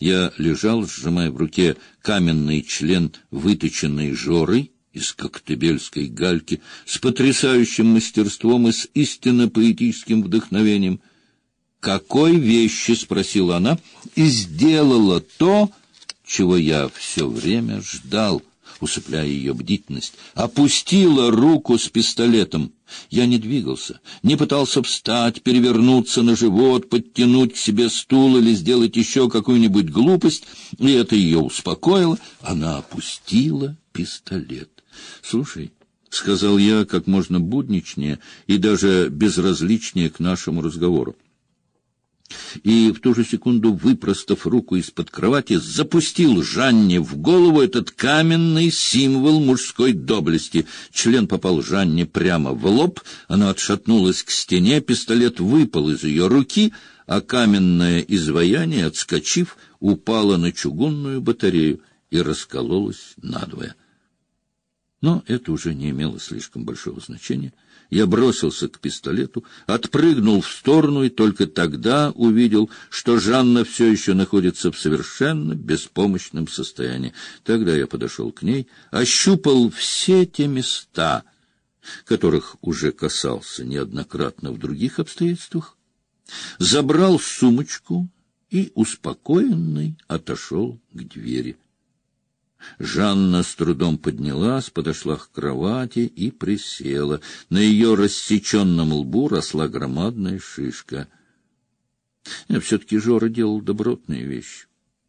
Я лежал, сжимая в руке каменный член, выточенный Жорой из коктебельской гальки, с потрясающим мастерством и с истинно поэтическим вдохновением. «Какой вещи?» — спросила она, и сделала то, чего я все время ждал, усыпляя ее бдительность. Опустила руку с пистолетом. Я не двигался, не пытался встать, перевернуться на живот, подтянуть к себе стул или сделать еще какую-нибудь глупость, и это ее успокоило. Она опустила пистолет. «Слушай», — сказал я как можно будничнее и даже безразличнее к нашему разговору, и в ту же секунду, выпростав руку из-под кровати, запустил Жанне в голову этот каменный символ мужской доблести. Член попал Жанне прямо в лоб, она отшатнулась к стене, пистолет выпал из ее руки, а каменное изваяние, отскочив, упало на чугунную батарею и раскололось надвое. Но это уже не имело слишком большого значения. Я бросился к пистолету, отпрыгнул в сторону и только тогда увидел, что Жанна все еще находится в совершенно беспомощном состоянии. Тогда я подошел к ней, ощупал все те места, которых уже касался неоднократно в других обстоятельствах, забрал сумочку и, успокоенный, отошел к двери. Жанна с трудом поднялась, подошла к кровати и присела. На ее рассеченном лбу росла громадная шишка. Все-таки Жора делал добротные вещи.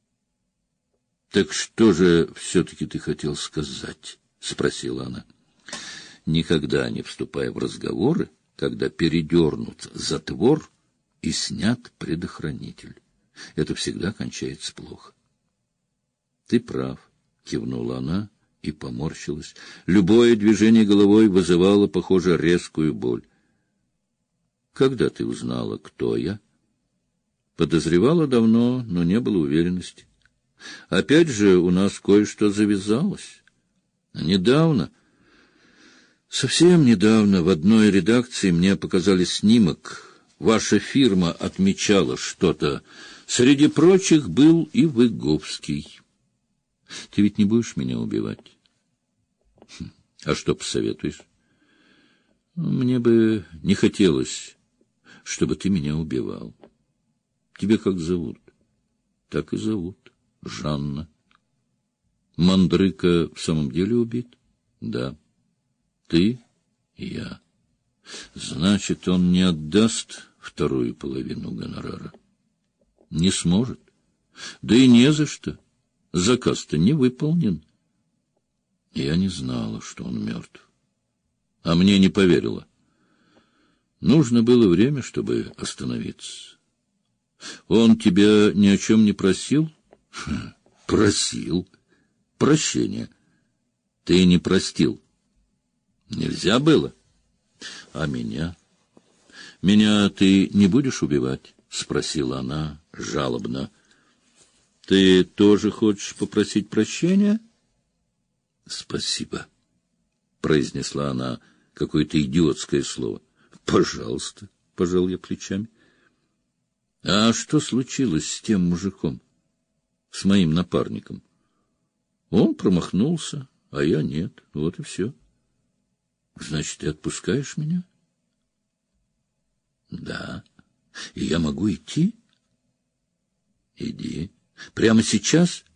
— Так что же все-таки ты хотел сказать? — спросила она. — Никогда не вступая в разговоры, когда передернут затвор и снят предохранитель. Это всегда кончается плохо. — Ты прав. — кивнула она и поморщилась. Любое движение головой вызывало, похоже, резкую боль. — Когда ты узнала, кто я? — Подозревала давно, но не было уверенности. Опять же, у нас кое-что завязалось. Недавно, совсем недавно, в одной редакции мне показали снимок. Ваша фирма отмечала что-то. Среди прочих был и Выговский. Ты ведь не будешь меня убивать? А что посоветуешь? Мне бы не хотелось, чтобы ты меня убивал. Тебя как зовут? Так и зовут. Жанна. Мандрыка в самом деле убит? Да. Ты и я. Значит, он не отдаст вторую половину гонорара? Не сможет. Да и не за что. Заказ-то не выполнен. Я не знала, что он мертв. А мне не поверила. Нужно было время, чтобы остановиться. Он тебя ни о чем не просил? Просил. Прощения. Ты не простил. Нельзя было. А меня? Меня ты не будешь убивать? Спросила она жалобно. Ты тоже хочешь попросить прощения? Спасибо, произнесла она какое-то идиотское слово. Пожалуйста, пожал я плечами. А что случилось с тем мужиком, с моим напарником? Он промахнулся, а я нет. Вот и все. Значит, ты отпускаешь меня? Да. И я могу идти? Иди. Прямо сейчас?